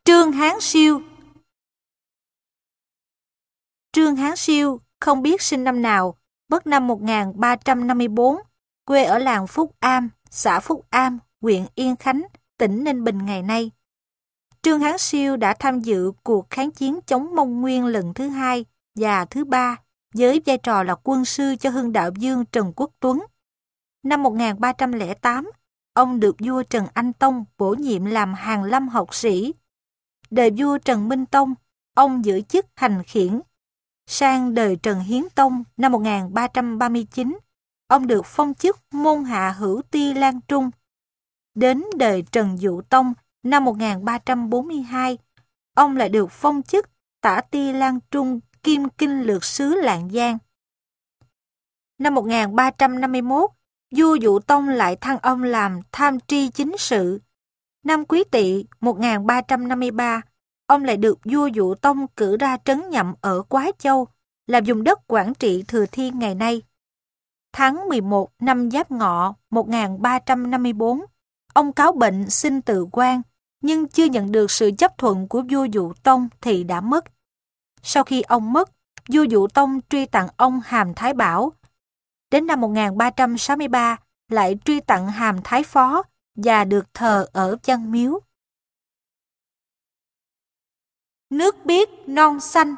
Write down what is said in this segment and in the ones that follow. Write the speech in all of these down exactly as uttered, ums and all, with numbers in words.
Trương Hán Siêu. Trương Hán Siêu không biết sinh năm nào, mất năm một nghìn ba trăm năm mươi tư, quê ở làng Phúc Am, xã Phúc Am, huyện Yên Khánh, tỉnh Ninh Bình ngày nay. Trương Hán Siêu đã tham dự cuộc kháng chiến chống Mông Nguyên lần thứ hai và thứ ba với vai trò là quân sư cho Hưng Đạo Vương Trần Quốc Tuấn. Năm một nghìn ba trăm lẻ tám, ông được vua Trần Anh Tông bổ nhiệm làm Hàn Lâm học sĩ. Đời vua Trần Minh Tông, ông giữ chức hành khiển. Sang đời Trần Hiến Tông năm một nghìn ba trăm ba mươi chín, ông được phong chức môn hạ hữu ti Lan Trung. Đến đời Trần Dụ Tông năm một nghìn ba trăm bốn mươi hai, ông lại được phong chức tả ti Lan Trung kiêm kinh lược sứ Lạng Giang. Năm một nghìn ba trăm năm mươi mốt, vua Dụ Tông lại thăng ông làm tham tri chính sự. Năm Quý Tỵ một nghìn ba trăm năm mươi ba, ông lại được vua Dụ Tông cử ra trấn nhậm ở Quái Châu, là vùng đất quản trị Thừa Thiên ngày nay. Tháng mười một năm Giáp Ngọ một nghìn ba trăm năm mươi tư, ông cáo bệnh xin từ quan, nhưng chưa nhận được sự chấp thuận của vua Dụ Tông thì đã mất. Sau khi ông mất, vua Dụ Tông truy tặng ông hàm Thái Bảo. Đến năm một nghìn ba trăm sáu mươi ba, lại truy tặng hàm Thái Phó và được thờ ở Văn Miếu. Nước biếc non xanh.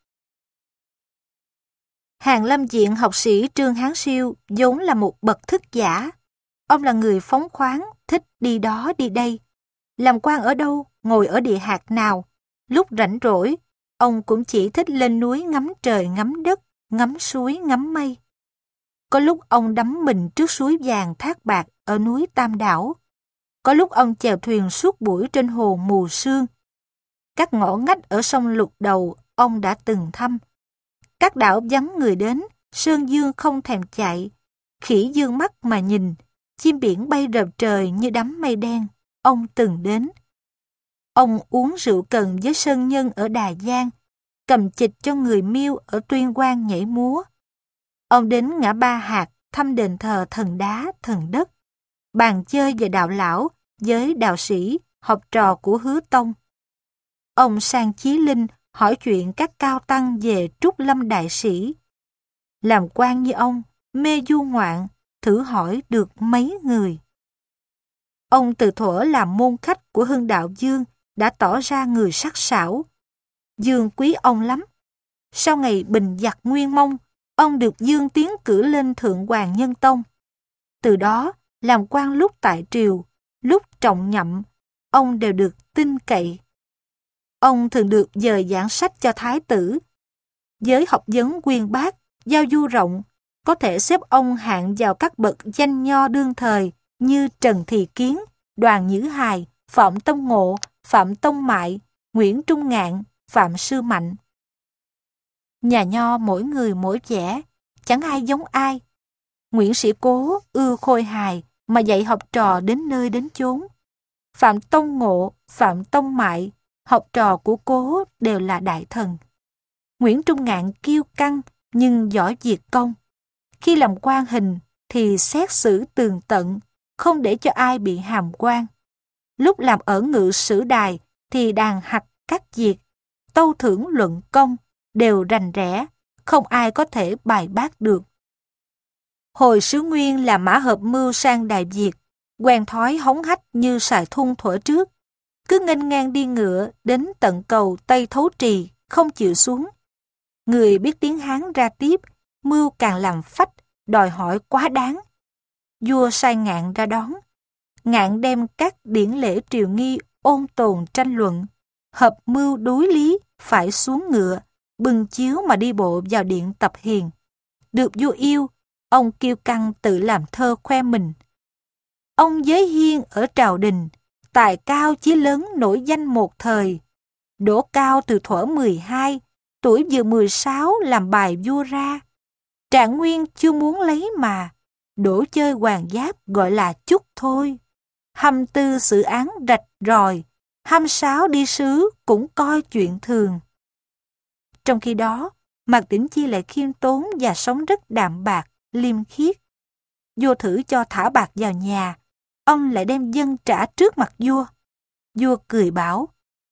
Hàn Lâm Diện học sĩ Trương Hán Siêu vốn là một bậc thức giả. Ông là người phóng khoáng, thích đi đó đi đây. Làm quan ở đâu, ngồi ở địa hạt nào. Lúc rảnh rỗi, ông cũng chỉ thích lên núi ngắm trời ngắm đất, ngắm suối ngắm mây. Có lúc ông đắm mình trước suối vàng thác bạc ở núi Tam Đảo. Có lúc ông chèo thuyền suốt buổi trên hồ Mù Sương. Các ngõ ngách ở sông Lục Đầu ông đã từng thăm. Các đảo vắng người đến, sơn dương không thèm chạy. Khỉ dương mắt mà nhìn, chim biển bay rợp trời như đám mây đen, ông từng đến. Ông uống rượu cần với sơn nhân ở Đà Giang, cầm chịch cho người Miêu ở Tuyên Quang nhảy múa. Ông đến ngã Ba Hạt thăm đền thờ thần đá, thần đất, bàn chơi về đạo lão với đạo sĩ, học trò của Hứa Tông. Ông sang Chí Linh hỏi chuyện các cao tăng về Trúc Lâm đại sĩ. Làm quan như ông, mê du ngoạn, thử hỏi được mấy người. Ông từ thuở làm môn khách của Hưng Đạo Vương đã tỏ ra người sắc sảo. Dương quý ông lắm. Sau ngày bình giặc Nguyên Mông, ông được Dương tiến cử lên Thượng Hoàng Nhân Tông. Từ đó, làm quan lúc tại triều, lúc trọng nhậm, ông đều được tin cậy. Ông thường được dời giảng sách cho thái tử. Với học vấn uyên bác, giao du rộng, có thể xếp ông hạng vào các bậc danh nho đương thời như Trần Thị Kiến, Đoàn Nhữ Hài, Phạm Tông Ngộ, Phạm Tông Mại, Nguyễn Trung Ngạn, Phạm Sư Mạnh. Nhà nho mỗi người mỗi vẻ, chẳng ai giống ai. Nguyễn Sĩ Cố ưa khôi hài mà dạy học trò đến nơi đến chốn. Phạm Tông Ngộ, Phạm Tông Mại, học trò của Cố đều là đại thần. Nguyễn Trung Ngạn kiêu căng nhưng giỏi diệt công. Khi làm quan hình thì xét xử tường tận, không để cho ai bị hàm quan. Lúc làm ở ngự sử đài thì đàn hặc cắt diệt, tâu thưởng luận công, đều rành rẽ, không ai có thể bài bác được. Hồi Sứ Nguyên là mã hợp mưu sang Đại Việt, quen thói hống hách như sài thun thuở trước, cứ nghênh ngang đi ngựa đến tận cầu Tây Thấu Trì, không chịu xuống. Người biết tiếng Hán ra tiếp, mưu càng làm phách, đòi hỏi quá đáng. Vua sai Ngạn ra đón. Ngạn đem các điển lễ triều nghi ôn tồn tranh luận, hợp mưu đối lý, phải xuống ngựa, bưng chiếu mà đi bộ vào điện tập hiền. Được vua yêu, ông kiêu căng tự làm thơ khoe mình. Ông giới hiên ở triều đình, tài cao chí lớn nổi danh một thời. Đỗ cao từ thuở mười hai, tuổi vừa mười sáu làm bài vua ra. Trạng Nguyên chưa muốn lấy mà, đổ chơi hoàng giáp gọi là chút thôi. Hăm tư xử án rạch ròi, hăm sáu đi sứ cũng coi chuyện thường. Trong khi đó, Mạc Tĩnh Chi lại khiêm tốn và sống rất đạm bạc, liêm khiết. Vua thử cho thả bạc vào nhà, ông lại đem dâng trả trước mặt vua. Vua cười bảo,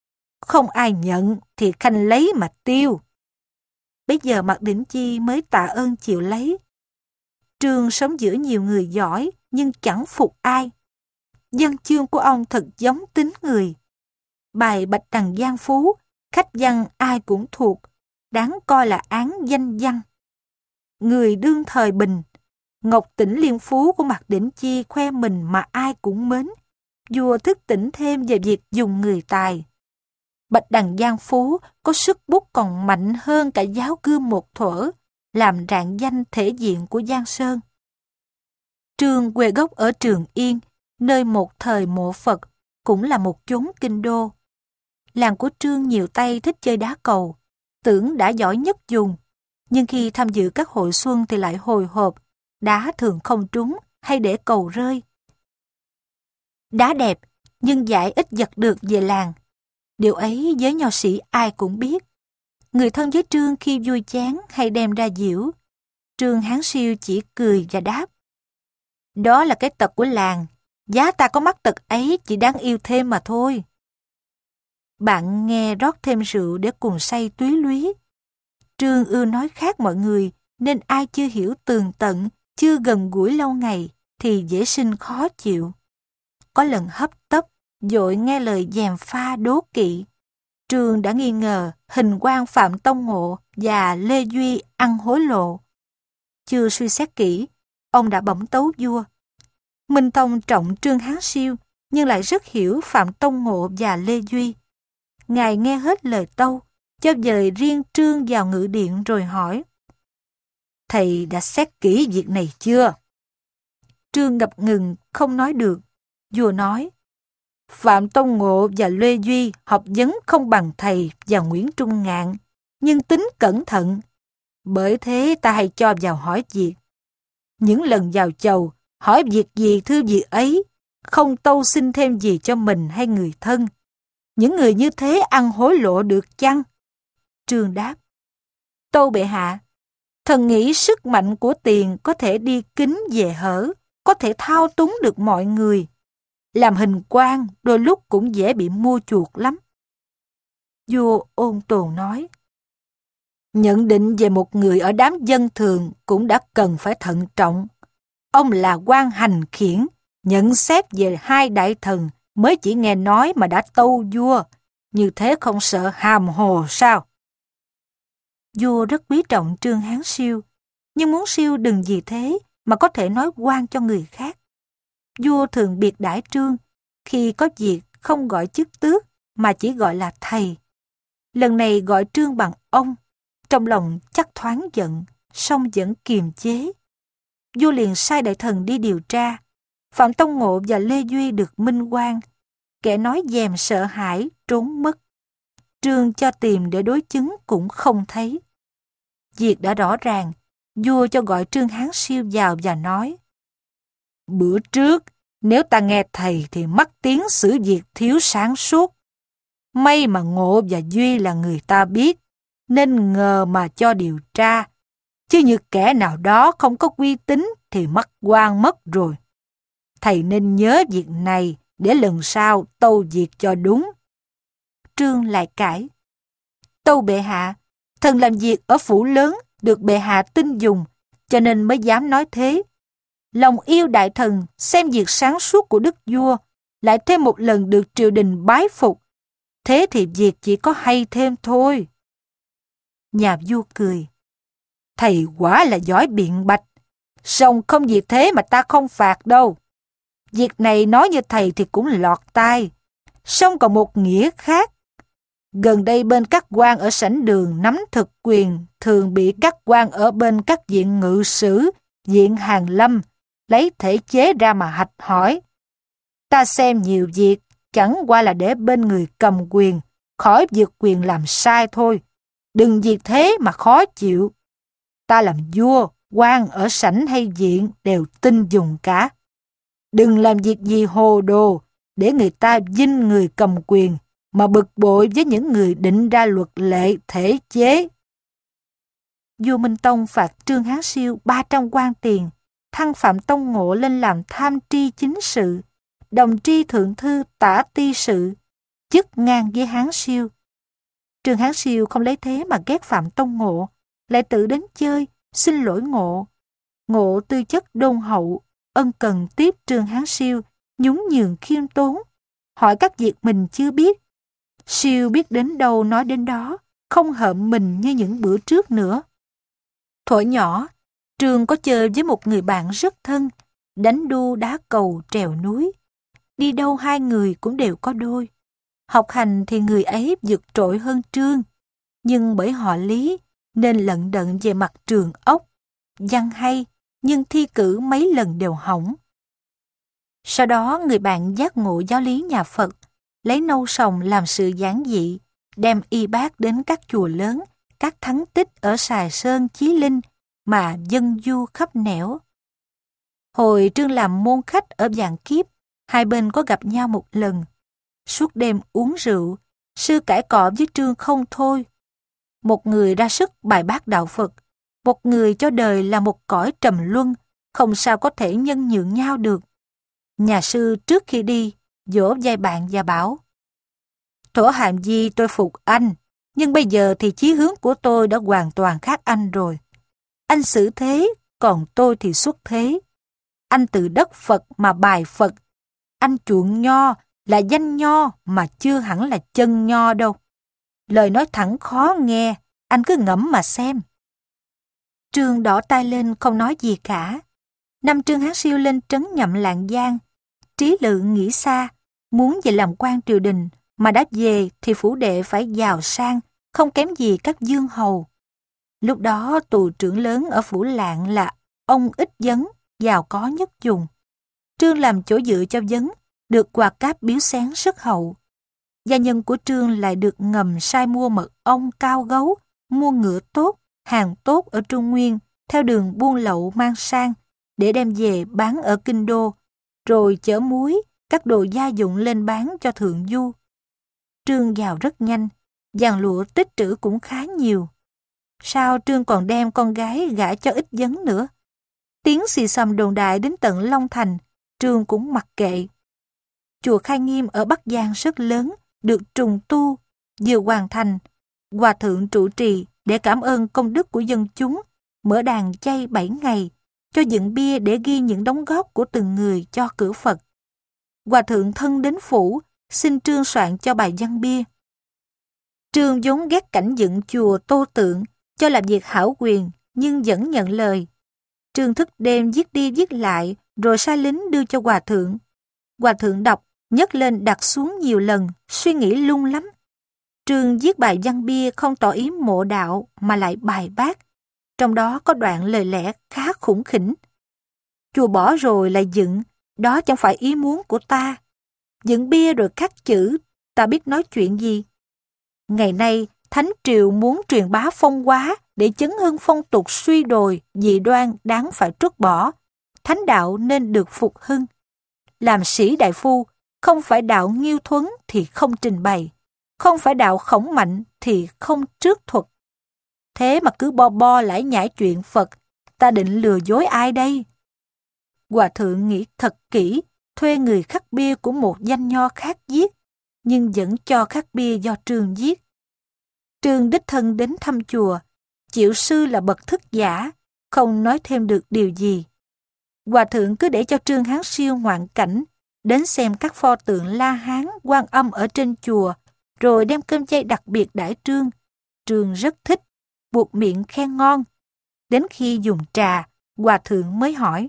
không ai nhận thì khanh lấy mà tiêu. Bây giờ Mạc Đỉnh Chi mới tạ ơn chịu lấy. Trương sống giữa nhiều người giỏi nhưng chẳng phục ai. Văn chương của ông thật giống tính người. Bài Bạch Đằng Giang Phú, khách văn ai cũng thuộc, đáng coi là án danh văn. Người đương thời bình, Ngọc Tỉnh Liên Phú của Mạc Đỉnh Chi khoe mình mà ai cũng mến. Vua thức tỉnh thêm về việc dùng người tài. Bạch Đằng Giang Phú có sức bút còn mạnh hơn cả giáo gươm một thuở, làm rạng danh thể diện của Giang Sơn. Trương quê gốc ở Trường Yên, nơi một thời mộ Phật, cũng là một chốn kinh đô. Làng của Trương nhiều tay thích chơi đá cầu, tưởng đã giỏi nhất dùng, nhưng khi tham dự các hội xuân thì lại hồi hộp, đá thường không trúng hay để cầu rơi. Đá đẹp, nhưng giải ít giật được về làng. Điều ấy với nho sĩ ai cũng biết. Người thân với Trương khi vui chán hay đem ra giễu, Trương Hán Siêu chỉ cười và đáp: đó là cái tật của làng, giá ta có mắc tật ấy chỉ đáng yêu thêm mà thôi. Bạn nghe rót thêm rượu để cùng say túy lúy. Trương ưa nói khác mọi người, nên ai chưa hiểu tường tận, chưa gần gũi lâu ngày, thì dễ sinh khó chịu. Có lần hấp tấp, vội nghe lời gièm pha đố kỵ. Trương đã nghi ngờ hình quan Phạm Tông Ngộ và Lê Duy ăn hối lộ. Chưa suy xét kỹ, ông đã bẩm tấu vua. Minh Tông trọng Trương Hán Siêu, nhưng lại rất hiểu Phạm Tông Ngộ và Lê Duy. Ngài nghe hết lời tâu, cho dời riêng Trương vào ngự điện rồi hỏi: thầy đã xét kỹ việc này chưa? Trương ngập ngừng không nói được. Vua nói: Phạm Tông Ngộ và Lê Duy học vấn không bằng thầy và Nguyễn Trung Ngạn, nhưng tính cẩn thận. Bởi thế ta hay cho vào hỏi việc. Những lần vào chầu, hỏi việc gì thưa việc ấy, không tâu xin thêm gì cho mình hay người thân. Những người như thế ăn hối lộ được chăng? Trương đáp: tâu bệ hạ, thần nghĩ sức mạnh của tiền có thể đi kính về hở, có thể thao túng được mọi người. Làm hình quan đôi lúc cũng dễ bị mua chuộc lắm. Vua ôn tồn nói: nhận định về một người ở đám dân thường cũng đã cần phải thận trọng. Ông là quan hành khiển, nhận xét về hai đại thần mới chỉ nghe nói mà đã tâu vua. Như thế không sợ hàm hồ sao? Vua rất quý trọng Trương Hán Siêu, nhưng muốn Siêu đừng vì thế mà có thể nói oan cho người khác. Vua thường biệt đãi Trương, khi có việc không gọi chức tước mà chỉ gọi là thầy. Lần này gọi Trương bằng ông, trong lòng chắc thoáng giận, song vẫn kiềm chế. Vua liền sai đại thần đi điều tra. Phạm Tông Ngộ và Lê Duy được minh oan, kẻ nói dèm sợ hãi trốn mất. Trương cho tìm để đối chứng cũng không thấy. Việc đã rõ ràng, vua cho gọi Trương Hán Siêu vào và nói: bữa trước, nếu ta nghe thầy thì mắc tiếng xử việc thiếu sáng suốt. May mà Ngộ và Duy là người ta biết, nên ngờ mà cho điều tra. Chứ như kẻ nào đó không có uy tín thì mắc oan mất rồi. Thầy nên nhớ việc này để lần sau tâu việc cho đúng. Trương lại cãi: tâu bệ hạ, thần làm việc ở phủ lớn được bệ hạ tin dùng, cho nên mới dám nói thế. Lòng yêu đại thần, xem việc sáng suốt của đức vua, lại thêm một lần được triều đình bái phục. Thế thì việc chỉ có hay thêm thôi. Nhà vua cười: thầy quả là giỏi biện bạch, song không vì thế mà ta không phạt đâu. Việc này nói như thầy thì cũng lọt tai, song còn một nghĩa khác. Gần đây bên các quan ở sảnh đường nắm thực quyền thường bị các quan ở bên các viện ngự sử, viện hàn lâm lấy thể chế ra mà hạch hỏi. Ta xem nhiều việc chẳng qua là để bên người cầm quyền khỏi vượt quyền làm sai thôi. Đừng vì thế mà khó chịu. Ta làm vua, quan ở sảnh hay viện đều tin dùng cả. Đừng làm việc gì hồ đồ để người ta vinh người cầm quyền mà bực bội với những người định ra luật lệ thể chế. Vua Minh Tông phạt Trương Hán Siêu ba trăm quan tiền, thăng Phạm Tông Ngộ lên làm tham tri chính sự, đồng tri thượng thư tả ti sự, chức ngang với Hán Siêu. Trương Hán Siêu không lấy thế mà ghét Phạm Tông Ngộ, lại tự đến chơi, xin lỗi Ngộ. Ngộ tư chất đôn hậu, ân cần tiếp Trương Hán Siêu, nhún nhường khiêm tốn, hỏi các việc mình chưa biết. Siêu biết đến đâu nói đến đó, không hợm mình như những bữa trước nữa. Thuở nhỏ, Trương có chơi với một người bạn rất thân, đánh đu đá cầu trèo núi. Đi đâu hai người cũng đều có đôi. Học hành thì người ấy vượt trội hơn Trương, nhưng bởi họ Lý nên lận đận về mặt trường ốc, văn hay, nhưng thi cử mấy lần đều hỏng. Sau đó người bạn giác ngộ giáo lý nhà Phật, lấy nâu sòng làm sự giản dị, đem y bác đến các chùa lớn, các thắng tích ở Sài Sơn, Chí Linh mà dân du khắp nẻo. Hồi Trương làm môn khách ở Vạn Kiếp, hai bên có gặp nhau một lần. Suốt đêm uống rượu, sư cãi cọ với Trương không thôi. Một người ra sức bài bác đạo Phật, một người cho đời là một cõi trầm luân, không sao có thể nhân nhượng nhau được. Nhà sư trước khi đi, dỗ vai bạn và bảo: Thổ hàm di tôi phục anh, nhưng bây giờ thì chí hướng của tôi đã hoàn toàn khác anh rồi. Anh xử thế, còn tôi thì xuất thế. Anh từ đất Phật mà bài Phật. Anh chuộng nho là danh nho mà chưa hẳn là chân nho đâu. Lời nói thẳng khó nghe, anh cứ ngẫm mà xem. Trương đỏ tay lên không nói gì cả. Năm Trương Hán Siêu lên trấn Nhậm Lạng Giang, Trí Lượng nghĩ xa, muốn về làm quan triều đình, mà đã về thì phủ đệ phải giàu sang, không kém gì các dương hầu. Lúc đó tù trưởng lớn ở phủ Lạng là ông Ích Dấn, giàu có nhất vùng. Trương làm chỗ dựa cho Dấn, được quà cáp biếu xén rất hậu. Gia nhân của Trương lại được ngầm sai mua mật ong, cao gấu, mua ngựa tốt, hàng tốt ở Trung Nguyên, theo đường buôn lậu mang sang, để đem về bán ở Kinh Đô, rồi chở muối, các đồ gia dụng lên bán cho thượng du. Trương giàu rất nhanh, vàng lụa tích trữ cũng khá nhiều. Sao Trương còn đem con gái gả cho Ích Dấn nữa? Tiếng xì xầm đồn đại đến tận Long Thành, Trương cũng mặc kệ. Chùa Khai Nghiêm ở Bắc Giang rất lớn, được trùng tu, vừa hoàn thành. Hòa thượng trụ trì để cảm ơn công đức của dân chúng, mở đàn chay bảy ngày, cho dựng bia để ghi những đóng góp của từng người cho cửa Phật. Hòa thượng thân đến phủ, xin Trương soạn cho bài văn bia. Trương vốn ghét cảnh dựng chùa tô tượng, cho làm việc hảo quyền, nhưng vẫn nhận lời. Trương thức đêm viết đi viết lại, rồi sai lính đưa cho hòa thượng. Hòa thượng đọc, nhấc lên đặt xuống nhiều lần, suy nghĩ lung lắm. Trương viết bài văn bia không tỏ ý mộ đạo mà lại bài bác. Trong đó có đoạn lời lẽ khá khủng khỉnh. Chùa bỏ rồi lại dựng, đó chẳng phải ý muốn của ta. Dựng bia rồi khắc chữ, ta biết nói chuyện gì. Ngày nay, Thánh Triều muốn truyền bá phong hóa để chấn hưng phong tục suy đồi, dị đoan đáng phải trút bỏ. Thánh đạo nên được phục hưng. Làm sĩ đại phu, không phải đạo Nghiêu Thuấn thì không trình bày, không phải đạo Khổng Mạnh thì không trước thuật. Thế mà cứ bo bo lải nhải chuyện Phật, ta định lừa dối ai đây? Hòa thượng nghĩ thật kỹ, thuê người khắc bia của một danh nho khác viết, nhưng vẫn cho khắc bia do Trương viết. Trương đích thân đến thăm chùa, chịu sư là bậc thức giả, không nói thêm được điều gì. Hòa thượng cứ để cho Trương Hán Siêu ngoạn cảnh, đến xem các pho tượng La Hán, Quan Âm ở trên chùa, rồi đem cơm chay đặc biệt đãi Trương. Trương rất thích, buộc miệng khen ngon. Đến khi dùng trà, hòa thượng mới hỏi: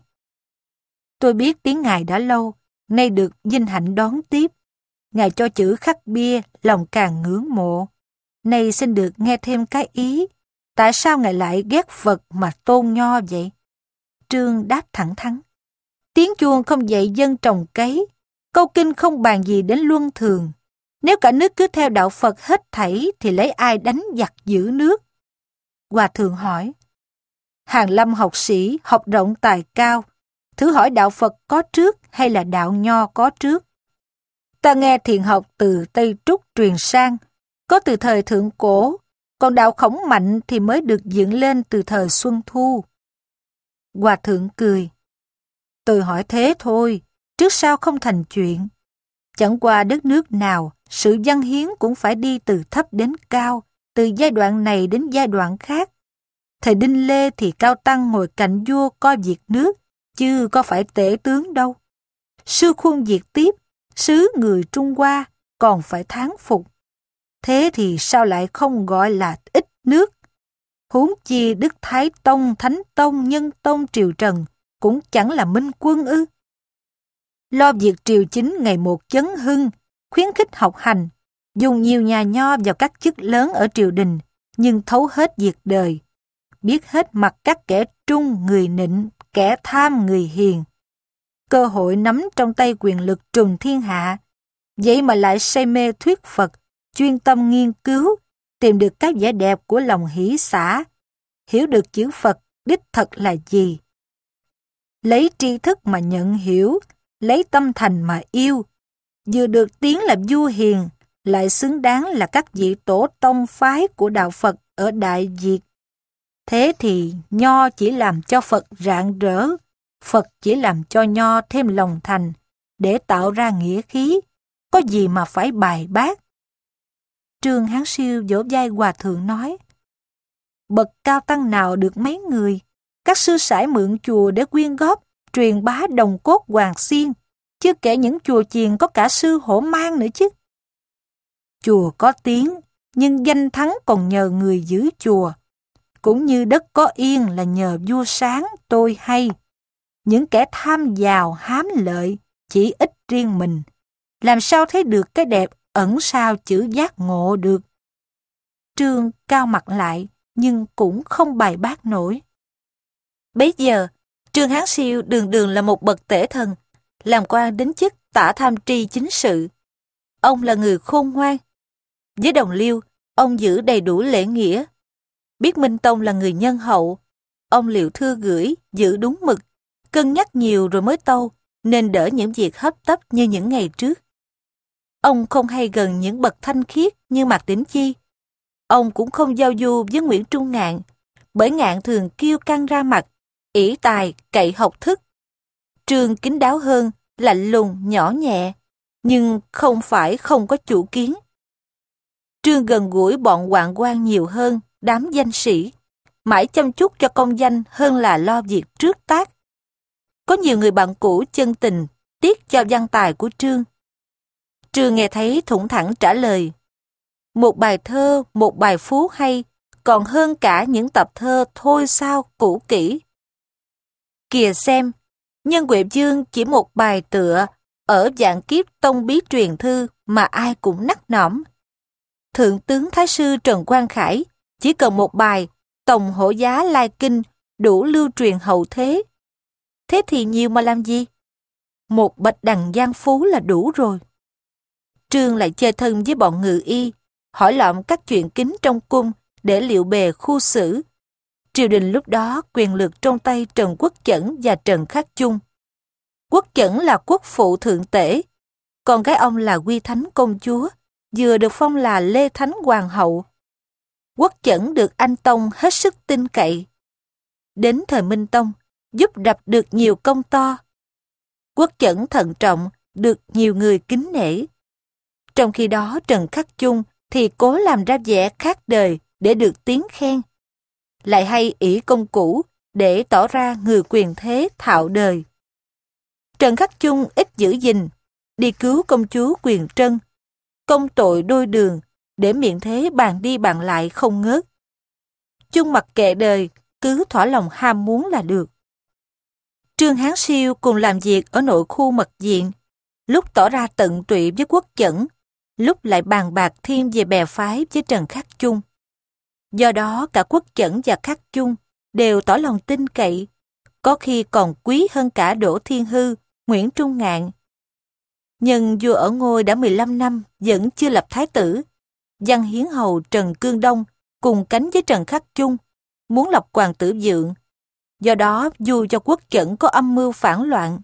Tôi biết tiếng ngài đã lâu, nay được vinh hạnh đón tiếp. Ngài cho chữ khắc bia, lòng càng ngưỡng mộ. Nay xin được nghe thêm cái ý, tại sao ngài lại ghét Phật mà tôn nho vậy? Trương đáp thẳng thắn: Tiếng chuông không dạy dân trồng cấy, câu kinh không bàn gì đến luân thường. Nếu cả nước cứ theo đạo Phật hết thảy thì lấy ai đánh giặc giữ nước? Hòa thượng hỏi: Hàn Lâm học sĩ, học rộng tài cao, thử hỏi đạo Phật có trước hay là đạo nho có trước? Ta nghe thiền học từ Tây Trúc truyền sang, có từ thời thượng cổ, còn đạo Khổng Mạnh thì mới được dựng lên từ thời Xuân Thu. Hòa thượng cười: Tôi hỏi thế thôi, trước sau không thành chuyện. Chẳng qua đất nước nào sự dâng hiến cũng phải đi từ thấp đến cao, từ giai đoạn này đến giai đoạn khác. Thời Đinh Lê thì Cao Tăng ngồi cạnh vua coi việc nước, chứ có phải tể tướng đâu. Sư khuôn việc tiếp, sứ người Trung Hoa còn phải thán phục. Thế thì sao lại không gọi là ít nước? Huống chi Đức Thái Tông, Thánh Tông, Nhân Tông, Triều Trần cũng chẳng là minh quân ư. Lo việc triều chính ngày một chấn hưng, khuyến khích học hành, dùng nhiều nhà nho vào các chức lớn ở triều đình, nhưng thấu hết việc đời, biết hết mặt các kẻ trung người nịnh, kẻ tham người hiền. Cơ hội nắm trong tay quyền lực trùm thiên hạ, vậy mà lại say mê thuyết Phật, chuyên tâm nghiên cứu, tìm được cái vẻ đẹp của lòng hỷ xả, hiểu được chữ Phật đích thật là gì. Lấy tri thức mà nhận hiểu, lấy tâm thành mà yêu, vừa được tiếng là vua hiền, lại xứng đáng là các vị tổ tông phái của đạo Phật ở Đại Việt. Thế thì nho chỉ làm cho Phật rạng rỡ, Phật chỉ làm cho nho thêm lòng thành, để tạo ra nghĩa khí, có gì mà phải bài bác. Trương Hán Siêu vỗ vai hòa thượng nói, bậc cao tăng nào được mấy người, các sư sãi mượn chùa để quyên góp, truyền bá đồng cốt Hoàng Xiên, chứ kể những chùa chiền có cả sư hổ mang nữa chứ. Chùa có tiếng, nhưng danh thắng còn nhờ người giữ chùa, cũng như đất có yên là nhờ vua sáng tôi hay. Những kẻ tham giàu hám lợi chỉ ít riêng mình, làm sao thấy được cái đẹp ẩn sau chữ giác ngộ được. Trương cao mặt lại, nhưng cũng không bài bác nổi. Bấy giờ, Trương Hán Siêu đường đường là một bậc tể thần, làm quan đến chức tả tham tri chính sự. Ông là người khôn ngoan. Với đồng liêu, ông giữ đầy đủ lễ nghĩa. Biết Minh Tông là người nhân hậu, ông liệu thư gửi, giữ đúng mực, cân nhắc nhiều rồi mới tâu, nên đỡ những việc hấp tấp như những ngày trước. Ông không hay gần những bậc thanh khiết như Mạc Đỉnh Chi. Ông cũng không giao du với Nguyễn Trung Ngạn, bởi Ngạn thường kiêu căng ra mặt, ỷ tài, cậy học thức. Trương kín đáo hơn, lạnh lùng, nhỏ nhẹ, nhưng không phải không có chủ kiến. Trương gần gũi bọn hoạn quan nhiều hơn đám danh sĩ, mãi chăm chút cho công danh hơn là lo việc trước tác. Có nhiều người bạn cũ chân tình tiếc cho văn tài của Trương. Trương nghe thấy thủng thẳng trả lời, một bài thơ, một bài phú hay, còn hơn cả những tập thơ thôi sao cũ kỹ. Kìa xem, Nhân Huệ Dương chỉ một bài tựa ở Vạn Kiếp Tông Bí Truyền Thư mà ai cũng nắc nõm. Thượng tướng Thái sư Trần Quang Khải chỉ cần một bài Tổng Hổ Giá Lai Kinh đủ lưu truyền hậu thế. Thế thì nhiều mà làm gì? Một bạch đằng giang phú là đủ rồi. Trương lại chơi thân với bọn ngự y, hỏi lọm các chuyện kín trong cung để liệu bề khu xử. Triều đình lúc đó quyền lực trong tay Trần Quốc Chẩn và Trần Khắc Chung. Quốc Chẩn là quốc phụ thượng tể, con gái ông là Quy Thánh công chúa, vừa được phong là Lê Thánh hoàng hậu. Quốc Chẩn được anh Tông hết sức tin cậy. Đến thời Minh Tông, giúp đập được nhiều công to. Quốc Chẩn thận trọng, được nhiều người kính nể. Trong khi đó Trần Khắc Chung thì cố làm ra vẻ khác đời để được tiếng khen. Lại hay ỷ công cũ để tỏ ra người quyền thế thạo đời. Trần Khắc Chung ít giữ gìn, đi cứu công chúa Quyền Trân, công tội đôi đường, để miệng thế bàn đi bàn lại không ngớt. Chung mặc kệ đời, cứ thỏa lòng ham muốn là được. Trương Hán Siêu cùng làm việc ở nội khu mật viện, lúc tỏ ra tận tụy với Quốc Chẩn, lúc lại bàn bạc thêm về bè phái với Trần Khắc Chung. Do đó cả Quốc Chẩn và Khắc Chung đều tỏ lòng tin cậy, có khi còn quý hơn cả Đỗ Thiên Hư, Nguyễn Trung Ngạn. Nhưng vua ở ngôi đã mười lăm năm vẫn chưa lập thái tử. Văn Hiến Hầu Trần Cương Đông cùng cánh với Trần Khắc Chung, muốn lập hoàng tử Dượng. Do đó vua cho Quốc Chẩn có âm mưu phản loạn.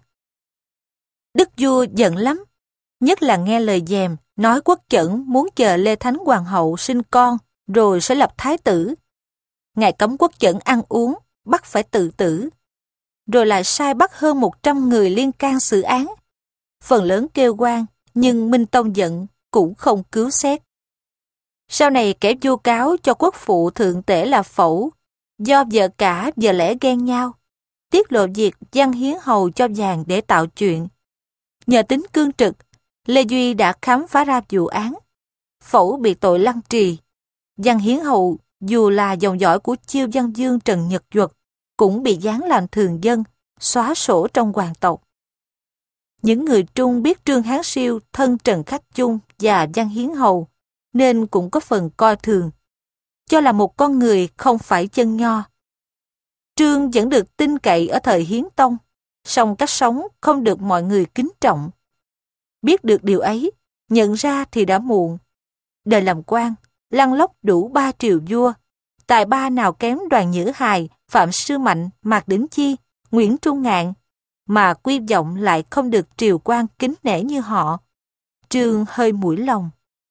Đức vua giận lắm, nhất là nghe lời dèm nói Quốc Chẩn muốn chờ Lê Thánh hoàng hậu sinh con rồi sẽ lập thái tử. Ngài cấm Quốc Chẩn ăn uống, bắt phải tự tử. Rồi lại sai bắt hơn một trăm người liên can xử án. Phần lớn kêu oan, nhưng Minh Tông giận, cũng không cứu xét. Sau này kẻ vu cáo cho quốc phụ thượng tể là Phẩu, do vợ cả vợ lẽ ghen nhau, tiết lộ việc Văn Hiến Hầu cho vàng để tạo chuyện. Nhờ tính cương trực, Lê Duy đã khám phá ra vụ án. Phẩu bị tội lăng trì. Văn Hiến Hầu dù là dòng dõi của Chiêu Văn Dương Trần Nhật Duật, cũng bị giáng làm thường dân, xóa sổ trong hoàng tộc. Những người Trung biết Trương Hán Siêu thân Trần Khắc Chung và Văn Hiến Hầu, nên cũng có phần coi thường, cho là một con người không phải chân nho. Trương vẫn được tin cậy ở thời Hiến Tông, song cách sống không được mọi người kính trọng. Biết được điều ấy, nhận ra thì đã muộn. Đời làm quan, lăn lóc đủ ba triều vua, tài ba nào kém Đoàn Nhữ Hài, Phạm Sư Mạnh, Mạc Đỉnh Chi, Nguyễn Trung Ngạn, mà quy vọng lại không được triều quan kính nể như họ. Trương hơi mũi lòng.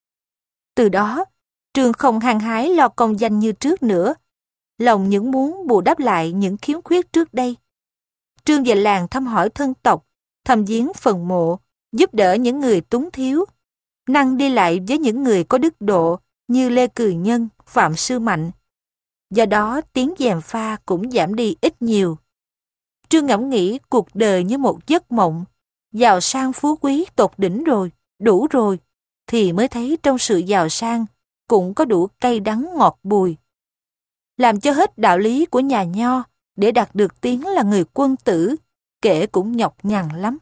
Từ đó, Trương không hăng hái lo công danh như trước nữa, lòng những muốn bù đắp lại những khiếm khuyết trước đây. Trương về làng thăm hỏi thân tộc, thăm viếng phần mộ, giúp đỡ những người túng thiếu, năng đi lại với những người có đức độ như Lê Cừ Nhân, Phạm Sư Mạnh. Do đó tiếng gièm pha cũng giảm đi ít nhiều. Trương ngẫm nghĩ cuộc đời như một giấc mộng, giàu sang phú quý tột đỉnh rồi, đủ rồi, thì mới thấy trong sự giàu sang cũng có đủ cay đắng ngọt bùi. Làm cho hết đạo lý của nhà nho để đạt được tiếng là người quân tử, kể cũng nhọc nhằn lắm.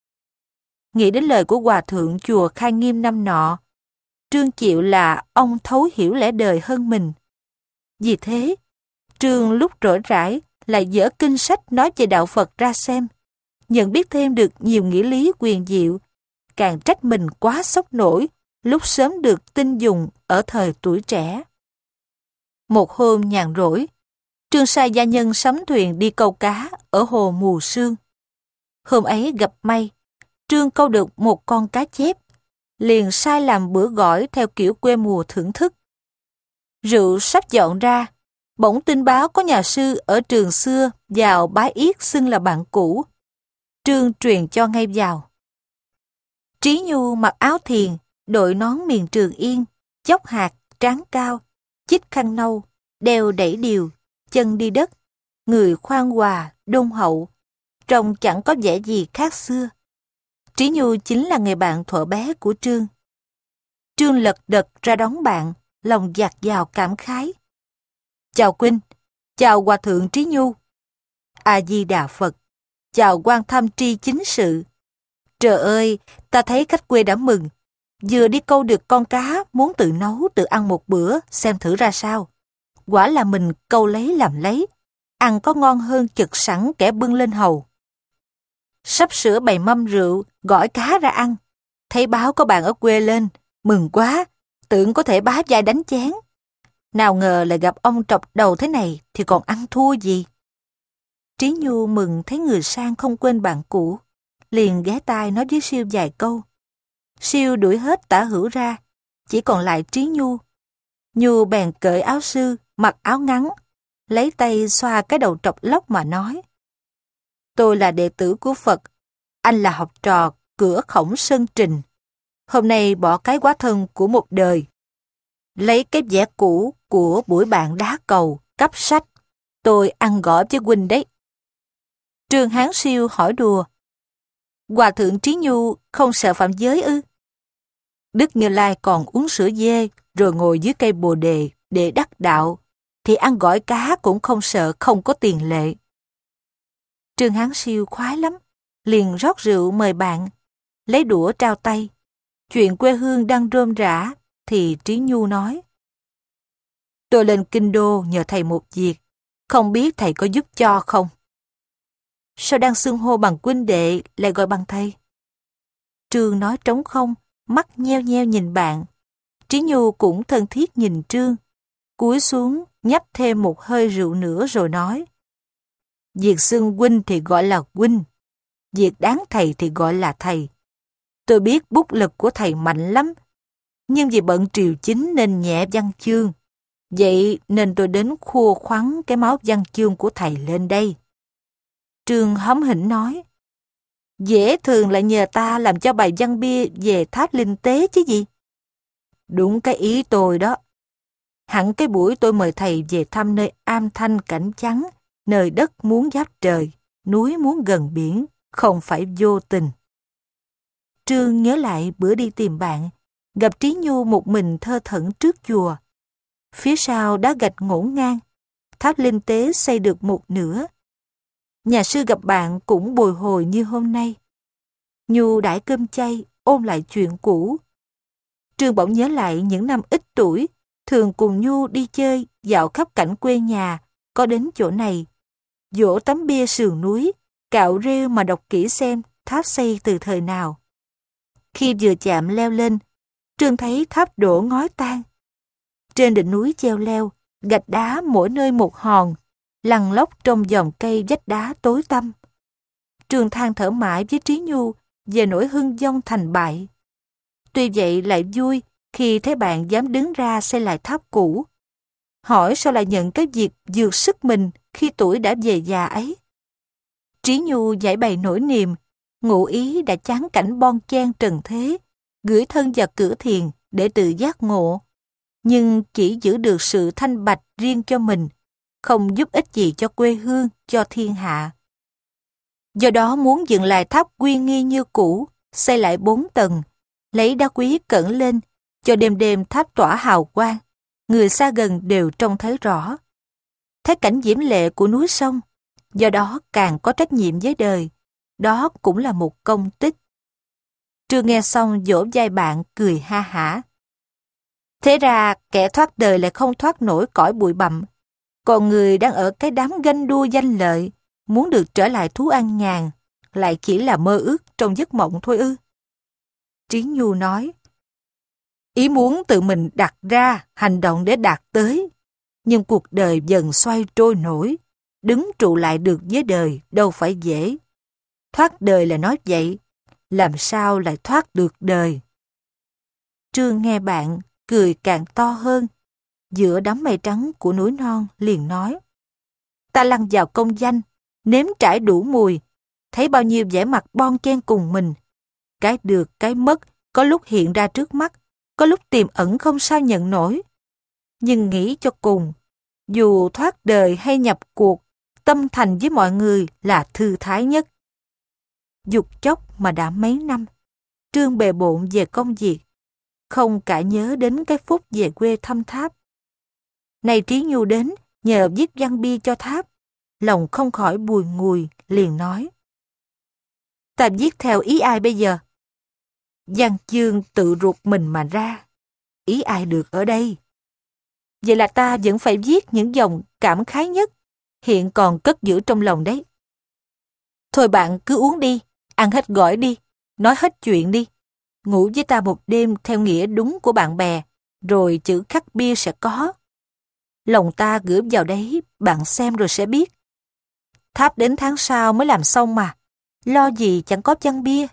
Nghĩ đến lời của Hòa Thượng chùa Khai Nghiêm năm nọ, Trương chịu là ông thấu hiểu lẽ đời hơn mình. Vì thế, Trương lúc rỗi rãi lại dở kinh sách nói về đạo Phật ra xem, nhận biết thêm được nhiều nghĩa lý quyền diệu, càng trách mình quá sốc nổi lúc sớm được tin dùng ở thời tuổi trẻ. Một hôm nhàn rỗi, Trương sai gia nhân sắm thuyền đi câu cá ở hồ Mù Sương. Hôm ấy gặp may, Trương câu được một con cá chép, liền sai làm bữa gỏi theo kiểu quê mùa thưởng thức. Rượu sắp dọn ra, bỗng tin báo có nhà sư ở trường xưa vào bái yết xưng là bạn cũ. Trương truyền cho ngay vào. Trí Nhu mặc áo thiền, đội nón miền Trường Yên, chóp hạt, trán cao, chích khăn nâu, đeo đẩy điều, chân đi đất, người khoan hòa, đôn hậu, trông chẳng có vẻ gì khác xưa. Trí Nhu chính là người bạn thuở bé của Trương. Trương lật đật ra đón bạn, lòng dạt dào cảm khái. Chào Quynh, chào Hòa Thượng Trí Nhu. A-di-đà Phật, chào Quan Tham Tri chính sự. Trời ơi, ta thấy khách quê đã mừng. Vừa đi câu được con cá, muốn tự nấu, tự ăn một bữa, xem thử ra sao. Quả là mình câu lấy làm lấy, ăn có ngon hơn chực sẵn kẻ bưng lên hầu. Sắp sửa bày mâm rượu, gỏi cá ra ăn. Thấy báo có bạn ở quê lên, mừng quá, tưởng có thể bá vai đánh chén. Nào ngờ lại gặp ông trọc đầu thế này thì còn ăn thua gì. Trí Nhu mừng thấy người sang không quên bạn cũ, liền ghé tai nói với Siêu vài câu. Siêu đuổi hết Tả Hữu ra, chỉ còn lại Trí Nhu. Nhu bèn cởi áo sư, mặc áo ngắn, lấy tay xoa cái đầu trọc lóc mà nói. Tôi là đệ tử của Phật, anh là học trò cửa Khổng Sơn Trình. Hôm nay bỏ cái quá thân của một đời, lấy cái vẻ cũ của buổi bạn đá cầu, cấp sách. Tôi ăn gõ với huynh đấy. Trương Hán Siêu hỏi đùa. Hòa Thượng Trí Nhu không sợ phạm giới ư? Đức Như Lai còn uống sữa dê rồi ngồi dưới cây bồ đề để đắc đạo, thì ăn gỏi cá cũng không sợ không có tiền lệ. Trương Hán Siêu khoái lắm, liền rót rượu mời bạn, lấy đũa trao tay. Chuyện quê hương đang rôm rã, thì Trí Nhu nói. Tôi lên Kinh Đô nhờ thầy một việc, không biết thầy có giúp cho không? Sao đang xưng hô bằng huynh đệ lại gọi bằng thầy? Trương nói trống không, mắt nheo nheo nhìn bạn. Trí Nhu cũng thân thiết nhìn Trương, cúi xuống nhấp thêm một hơi rượu nữa rồi nói. Việc xưng huynh thì gọi là huynh, việc đáng thầy thì gọi là thầy. Tôi biết bút lực của thầy mạnh lắm, nhưng vì bận triều chính nên nhẹ văn chương. Vậy nên tôi đến khua khoắn cái máu văn chương của thầy lên đây. Trương hóm hỉnh nói. Dễ thường lại nhờ ta làm cho bài văn bia về tháp linh tế chứ gì. Đúng cái ý tôi đó. Hẳn cái buổi tôi mời thầy về thăm nơi am thanh cảnh trắng, nơi đất muốn giáp trời, núi muốn gần biển, không phải vô tình. Trương nhớ lại bữa đi tìm bạn, gặp Trí Nhu một mình thơ thẩn trước chùa. Phía sau đá gạch ngổn ngang, tháp linh tế xây được một nửa. Nhà sư gặp bạn cũng bồi hồi như hôm nay. Nhu đãi cơm chay, ôn lại chuyện cũ. Trương bỗng nhớ lại những năm ít tuổi, thường cùng Nhu đi chơi, dạo khắp cảnh quê nhà, có đến chỗ này. Dỗ tấm bia sườn núi, cạo rêu mà đọc kỹ xem tháp xây từ thời nào. Khi vừa chạm leo lên, Trương thấy tháp đổ ngói tan. Trên đỉnh núi treo leo, gạch đá mỗi nơi một hòn, lằn lóc trong dòng cây vách đá tối tăm. Trương than thở mãi với Trí Nhu về nỗi hưng vong thành bại. Tuy vậy lại vui khi thấy bạn dám đứng ra xây lại tháp cũ. Hỏi sao lại nhận cái việc vượt sức mình khi tuổi đã về già ấy. Trí Nhu giải bày nỗi niềm, ngụ ý đã chán cảnh bon chen trần thế, gửi thân vào cửa thiền để tự giác ngộ, nhưng chỉ giữ được sự thanh bạch riêng cho mình, không giúp ích gì cho quê hương, cho thiên hạ. Do đó muốn dựng lại tháp uy nghi như cũ, xây lại bốn tầng, lấy đá quý cẩn lên, cho đêm đêm tháp tỏa hào quang, người xa gần đều trông thấy rõ. Thấy cảnh diễm lệ của núi sông, do đó càng có trách nhiệm với đời, đó cũng là một công tích. Trương nghe xong vỗ vai bạn cười ha hả. Thế ra kẻ thoát đời lại không thoát nổi cõi bụi bặm, còn người đang ở cái đám ganh đua danh lợi, muốn được trở lại thú ăn nhàn, lại chỉ là mơ ước trong giấc mộng thôi ư. Trí Nhu nói, ý muốn tự mình đặt ra, hành động để đạt tới, nhưng cuộc đời dần xoay trôi nổi, đứng trụ lại được với đời đâu phải dễ. Thoát đời là nói vậy, làm sao lại thoát được đời? Trương nghe bạn cười càng to hơn, giữa đám mây trắng của núi non liền nói, ta lăn vào công danh, nếm trải đủ mùi, thấy bao nhiêu vẻ mặt bon chen cùng mình. Cái được, cái mất, có lúc hiện ra trước mắt, có lúc tiềm ẩn không sao nhận nổi. Nhưng nghĩ cho cùng, dù thoát đời hay nhập cuộc, tâm thành với mọi người là thư thái nhất. Dục chốc mà đã mấy năm, Trương bề bộn về công việc, không cả nhớ đến cái phút về quê thăm tháp. Này Trí Nhu đến nhờ viết văn bia cho tháp, lòng không khỏi bùi ngùi, liền nói, ta viết theo ý ai bây giờ? Văn chương tự ruột mình mà ra, ý ai được ở đây? Vậy là ta vẫn phải viết những dòng cảm khái nhất, hiện còn cất giữ trong lòng đấy. Thôi bạn cứ uống đi, ăn hết gỏi đi, nói hết chuyện đi. Ngủ với ta một đêm theo nghĩa đúng của bạn bè, rồi chữ khắc bia sẽ có. Lòng ta gửi vào đấy, bạn xem rồi sẽ biết. Tháp đến tháng sau mới làm xong mà, lo gì chẳng có văn bia.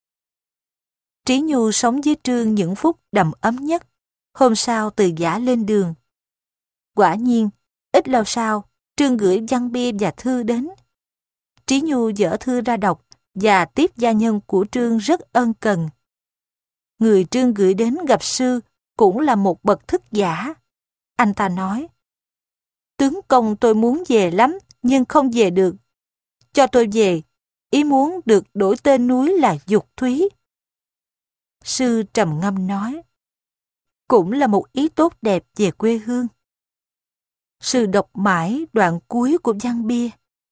Trí Nhu sống với Trương những phút đầm ấm nhất, hôm sau từ giã lên đường. Quả nhiên, ít lâu sau, Trương gửi văn bia và thư đến. Trí Nhu dở thư ra đọc và tiếp gia nhân của Trương rất ân cần. Người Trương gửi đến gặp sư cũng là một bậc thức giả. Anh ta nói, tướng công tôi muốn về lắm nhưng không về được. Cho tôi về, ý muốn được đổi tên núi là Dục Thúy. Sư trầm ngâm nói, cũng là một ý tốt đẹp về quê hương. Sư đọc mãi đoạn cuối của văn bia.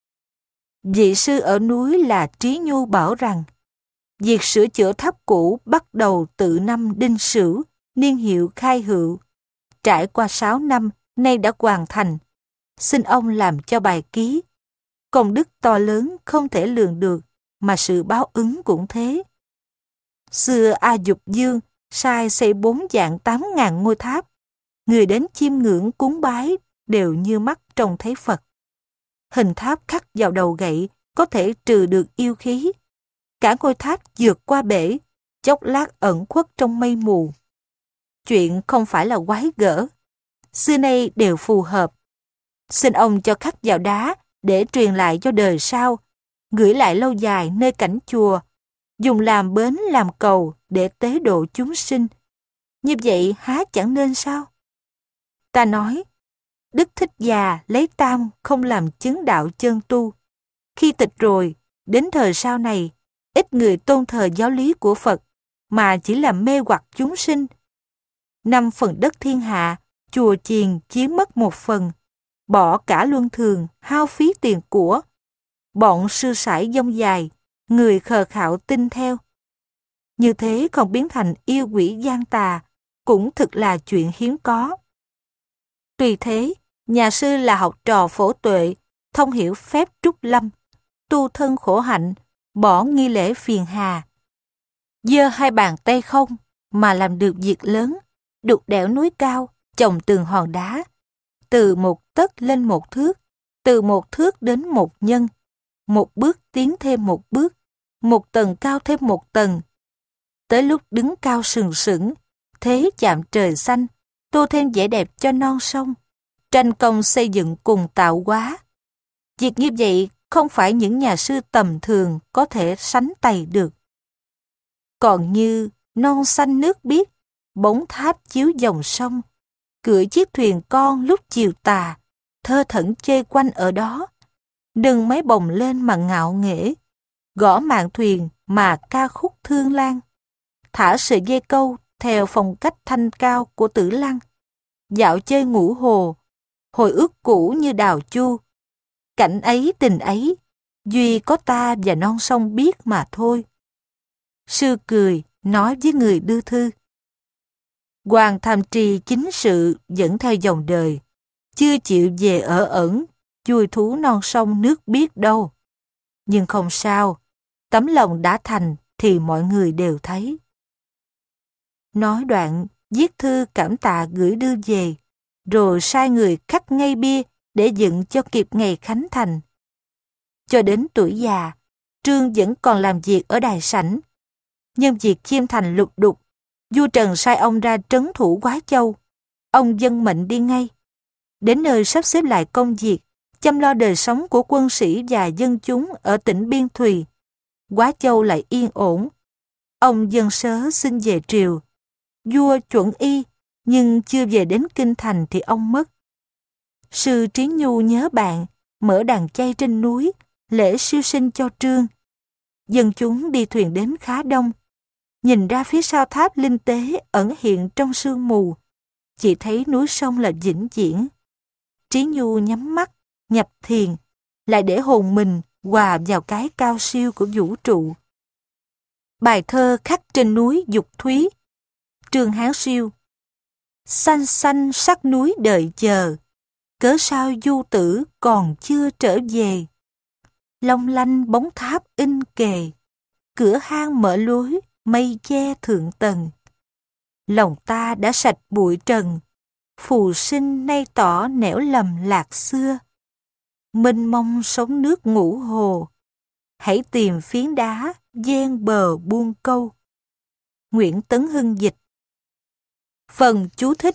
Vị sư ở núi là Trí Nhu bảo rằng, việc sửa chữa tháp cũ bắt đầu từ năm Đinh Sửu, niên hiệu Khai Hựu. Trải qua sáu năm, nay đã hoàn thành. Xin ông làm cho bài ký. Công đức to lớn không thể lường được, mà sự báo ứng cũng thế. Xưa A Dục Dương sai xây bốn vạn tám ngàn ngôi tháp. Người đến chiêm ngưỡng cúng bái đều như mắt trông thấy Phật. Hình tháp khắc vào đầu gậy có thể trừ được yêu khí. Cả ngôi tháp vượt qua bể, chốc lát ẩn khuất trong mây mù. Chuyện không phải là quái gở, xưa nay đều phù hợp. Xin ông cho khắc vào đá để truyền lại cho đời sau, gửi lại lâu dài nơi cảnh chùa, dùng làm bến làm cầu để tế độ chúng sinh. như vậy há chẳng nên sao? Ta nói, Đức Thích Già lấy tam không làm chứng đạo chân tu. Khi tịch rồi, đến thời sau này, ít người tôn thờ giáo lý của Phật, mà chỉ làm mê hoặc chúng sinh. Năm phần đất thiên hạ, chùa chiền chiếm mất một phần, bỏ cả luân thường, hao phí tiền của. Bọn sư sãi dông dài, người khờ khạo tin theo. Như thế còn biến thành yêu quỷ gian tà, cũng thực là chuyện hiếm có. Tuy thế, nhà sư là học trò phổ tuệ, thông hiểu phép trúc lâm, tu thân khổ hạnh, bỏ nghi lễ phiền hà. Giơ hai bàn tay không mà làm được việc lớn, đục đẽo núi cao, chồng tường hòn đá, từ một tấc lên một thước, từ một thước đến một nhân, một bước tiến thêm một bước, một tầng cao thêm một tầng. Tới lúc đứng cao sừng sững, thế chạm trời xanh, tô thêm vẻ đẹp cho non sông, tranh công xây dựng cùng tạo hóa. Việc như vậy không phải những nhà sư tầm thường có thể sánh tay được. Còn như non xanh nước biếc, bóng tháp chiếu dòng sông, cưỡi chiếc thuyền con lúc chiều tà, thơ thẩn chơi quanh ở đó, nâng máy bồng lên mà ngạo nghễ, gõ mạn thuyền mà ca khúc thương lan, thả sợi dây câu theo phong cách thanh cao của Tử Lăng, dạo chơi ngũ hồ, hồi ức cũ như đào chu. Cảnh ấy tình ấy, duy có ta và non sông biết mà thôi. Sư cười, nói với người đưa thư. Hoàng tham trì chính sự dẫn theo dòng đời, chưa chịu về ở ẩn, chui thú non sông nước biết đâu. Nhưng không sao, tấm lòng đã thành thì mọi người đều thấy. Nói đoạn, viết thư cảm tạ gửi đưa về, rồi sai người khắc ngay bia để dựng cho kịp ngày khánh thành. Cho đến tuổi già, Trương vẫn còn làm việc ở đài sảnh. Nhân việc chiêm thành lục đục, vua Trần sai ông ra trấn thủ Quá Châu. Ông dân mệnh đi ngay. Đến nơi sắp xếp lại công việc, chăm lo đời sống của quân sĩ và dân chúng ở tỉnh Biên Thùy. Quá Châu lại yên ổn. Ông dân sớ xin về triều. Vua chuẩn y, nhưng chưa về đến kinh thành thì ông mất. Sư Trí Nhu nhớ bạn, mở đàn chay trên núi, lễ siêu sinh cho Trương. Dân chúng đi thuyền đến khá đông. Nhìn ra phía sau tháp linh tế ẩn hiện trong sương mù, chỉ thấy núi sông là vĩnh viễn. Trí Nhu nhắm mắt, nhập thiền, lại để hồn mình hòa vào cái cao siêu của vũ trụ. Bài thơ khắc trên núi Dục Thúy. Trương Hán Siêu. Xanh xanh sắc núi đợi chờ, cớ sao du tử còn chưa trở về. Long lanh bóng tháp in kề, cửa hang mở lối, mây che thượng tầng. Lòng ta đã sạch bụi trần, phù sinh nay tỏ nẻo lầm lạc xưa. Mênh mông sóng nước ngũ hồ, hãy tìm phiến đá gian bờ buông câu. Nguyễn Tấn Hưng dịch. Phần chú thích.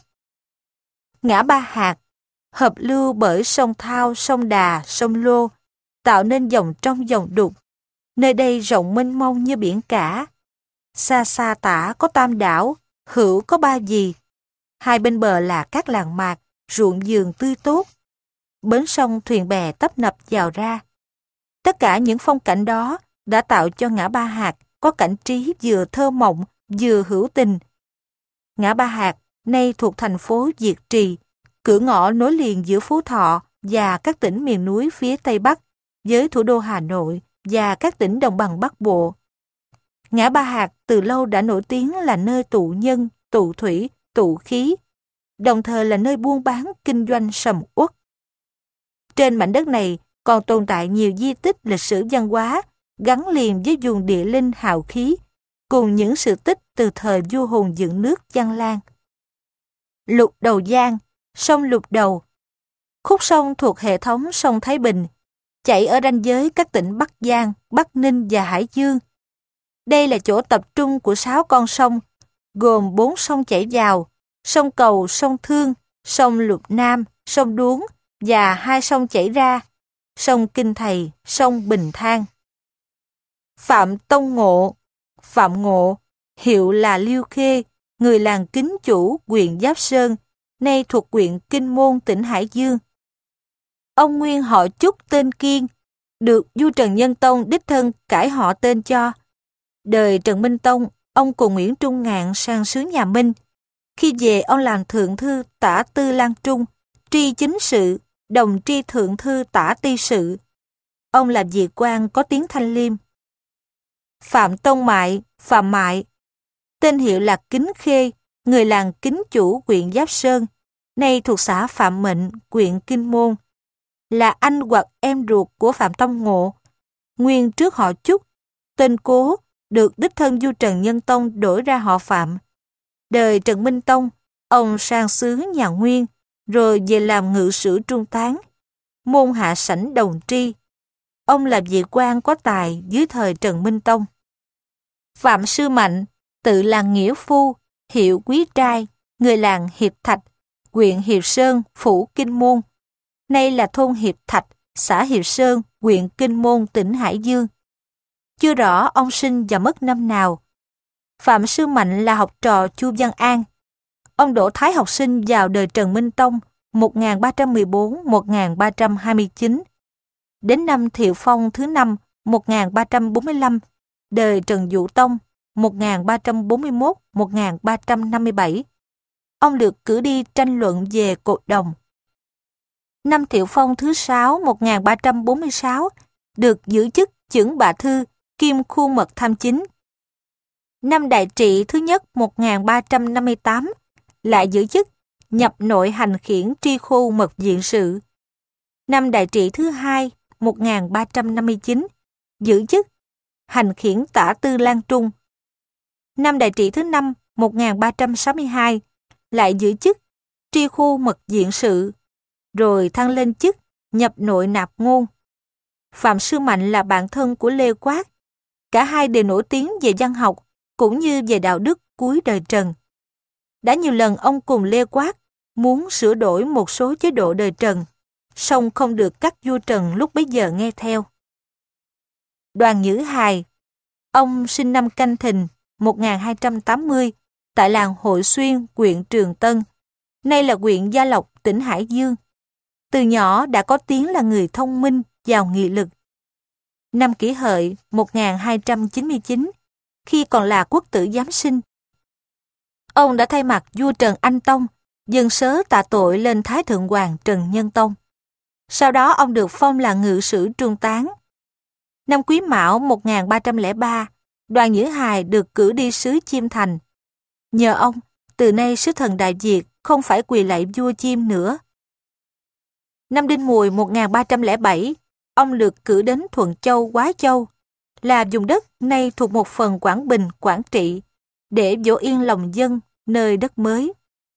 Ngã Ba Hạt, hợp lưu bởi sông Thao, sông Đà, sông Lô, tạo nên dòng trong dòng đục. Nơi đây rộng mênh mông như biển cả. Xa xa tả có tam đảo, hữu có ba vì. Hai bên bờ là các làng mạc, ruộng vườn tươi tốt. Bến sông thuyền bè tấp nập vào ra. Tất cả những phong cảnh đó đã tạo cho ngã Ba Hạt có cảnh trí vừa thơ mộng, vừa hữu tình. Ngã Ba Hạt nay thuộc thành phố Diệt Trì, cửa ngõ nối liền giữa Phú Thọ và các tỉnh miền núi phía Tây Bắc với thủ đô Hà Nội và các tỉnh đồng bằng Bắc Bộ. Ngã Ba Hạt từ lâu đã nổi tiếng là nơi tụ nhân, tụ thủy, tụ khí, đồng thời là nơi buôn bán kinh doanh sầm uất. Trên mảnh đất này còn tồn tại nhiều di tích lịch sử văn hóa gắn liền với vùng địa linh hào khí, cùng những sự tích từ thời vua Hùng dựng nước Văn Lang. Lục Đầu Giang, sông Lục Đầu. Khúc sông thuộc hệ thống sông Thái Bình, chảy ở ranh giới các tỉnh Bắc Giang, Bắc Ninh và Hải Dương. Đây là chỗ tập trung của sáu con sông, gồm bốn sông chảy vào, sông Cầu, sông Thương, sông Lục Nam, sông Đuống và hai sông chảy ra, sông Kinh Thầy, sông Bình Thang. Phạm Tông Ngộ, Phạm Ngộ, hiệu là Liêu Khê, người làng Kính Chủ, huyện Giáp Sơn, nay thuộc huyện Kinh Môn, tỉnh Hải Dương. Ông nguyên họ Chúc tên Kiên, được vua Trần Nhân Tông đích thân cải họ tên cho. Đời Trần Minh Tông, ông cùng Nguyễn Trung Ngạn sang xứ nhà Minh. Khi về, ông làm thượng thư tả tư Lan Trung, tri chính sự, đồng tri thượng thư tả ti sự. Ông là vị quan có tiếng Thanh Liêm. Phạm Tông Mại, Phạm Mại, tên hiệu là Kính Khê, người làng Kính Chủ, huyện Giáp Sơn, nay thuộc xã Phạm Mệnh, huyện Kinh Môn, là anh hoặc em ruột của Phạm Tông Ngộ, nguyên trước họ Chúc, tên Cố, được đích thân vua Trần Nhân Tông đổi ra họ Phạm. Đời Trần Minh Tông, ông sang xứ nhà Nguyên, rồi về làm ngự sử Trung Tán, môn hạ sảnh Đồng Tri. Ông là vị quan có tài dưới thời Trần Minh Tông. Phạm Sư Mạnh, tự làng Nghĩa Phu, hiệu Quý Trai, người làng Hiệp Thạch, huyện Hiệp Sơn, phủ Kinh Môn. Nay là thôn Hiệp Thạch, xã Hiệp Sơn, huyện Kinh Môn, tỉnh Hải Dương. Chưa rõ ông sinh và mất năm nào. Phạm Sư Mạnh là học trò Chu Văn An. Ông đỗ thái học sinh vào đời Trần Minh Tông một nghìn ba trăm mười bốn đến một nghìn ba trăm hai mươi chín. Đến năm Thiệu Phong thứ năm một nghìn ba trăm bốn mươi lăm, đời Trần Dụ Tông một nghìn ba trăm bốn mươi mốt đến một nghìn ba trăm năm mươi bảy. Ông được cử đi tranh luận về cột đồng. Năm Thiệu Phong thứ sáu một nghìn ba trăm bốn mươi sáu, được giữ chức chưởng bạ thư kiêm khuôn mật tham chính. Năm Đại Trị thứ nhất một nghìn ba trăm năm mươi tám, lại giữ chức nhập nội hành khiển tri khu mật viện sự. Năm Đại Trị thứ hai một nghìn ba trăm năm mươi chín, giữ chức hành khiển tả tư Lan Trung. Năm Đại Trị thứ năm một nghìn ba trăm sáu mươi hai, lại giữ chức tri khu mật viện sự, rồi thăng lên chức nhập nội nạp ngôn. Phạm Sư Mạnh là bạn thân của Lê Quát. Cả hai đều nổi tiếng về văn học cũng như về đạo đức cuối đời Trần. Đã nhiều lần ông cùng Lê Quát muốn sửa đổi một số chế độ đời Trần, song không được các vua Trần lúc bấy giờ nghe theo. Đoàn Nhữ Hài, ông sinh năm Canh Thìn một nghìn hai trăm tám mươi tại làng Hội Xuyên, huyện Trường Tân, nay là huyện Gia Lộc, tỉnh Hải Dương. Từ nhỏ đã có tiếng là người thông minh, giàu nghị lực. Năm Kỷ Hợi một nghìn hai trăm chín mươi chín, khi còn là quốc tử giám sinh, ông đã thay mặt vua Trần Anh Tông dâng sớ tạ tội lên Thái Thượng Hoàng Trần Nhân Tông. Sau đó ông được phong là ngự sử Trung Tán. Năm Quý Mão một nghìn ba trăm lẻ ba, Đoàn Nhữ Hài được cử đi xứ Chiêm Thành. Nhờ ông, từ nay sứ thần Đại Việt không phải quỳ lạy vua Chiêm nữa. Năm Đinh Mùi một nghìn ba trăm lẻ bảy, ông được cử đến Thuận Châu, Quá Châu, là vùng đất nay thuộc một phần Quảng Bình, Quảng Trị, để dỗ yên lòng dân nơi đất mới.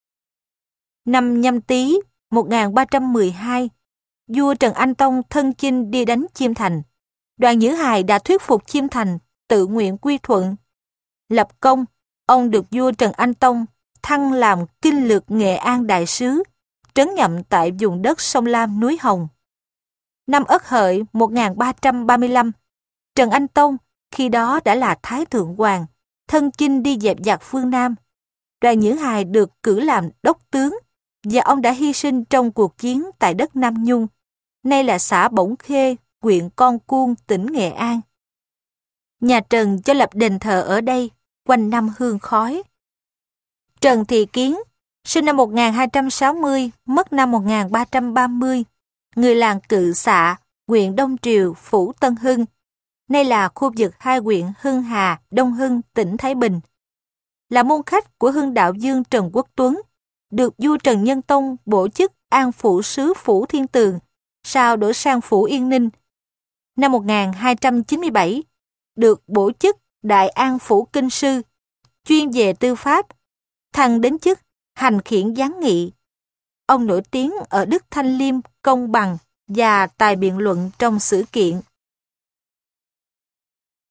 Năm Nhâm Tý một nghìn ba trăm mười hai, vua Trần Anh Tông thân chinh đi đánh Chiêm Thành. Đoàn Nhữ Hài đã thuyết phục Chiêm Thành tự nguyện quy thuận. Lập công, ông được vua Trần Anh Tông thăng làm kinh lược Nghệ An đại sứ, trấn nhậm tại vùng đất sông Lam, núi Hồng. Năm Ất Hợi một nghìn ba trăm ba mươi lăm, Trần Anh Tông khi đó đã là Thái Thượng Hoàng, thân chinh đi dẹp giặc phương Nam. Đoàn Nhữ Hài được cử làm đốc tướng và ông đã hy sinh trong cuộc chiến tại đất Nam Nhung, nay là xã Bổng Khê, huyện Con Cuông, tỉnh Nghệ An. Nhà Trần cho lập đền thờ ở đây, quanh năm hương khói. Trần Thị Kiến, sinh năm một nghìn hai trăm sáu mươi, mất năm một nghìn ba trăm ba mươi, người làng Cự Xạ, huyện Đông Triều, phủ Tân Hưng, nay là khu vực hai huyện Hưng Hà, Đông Hưng, tỉnh Thái Bình. Là môn khách của Hưng Đạo Dương Trần Quốc Tuấn, được vua Trần Nhân Tông bổ chức An Phủ Sứ Phủ Thiên Tường, sau đổi sang Phủ Yên Ninh. Năm một nghìn hai trăm chín mươi bảy, được bổ chức Đại An Phủ Kinh Sư, chuyên về tư pháp, thăng đến chức hành khiển giám nghị. Ông nổi tiếng ở đức thanh liêm, công bằng và tài biện luận trong sử kiện.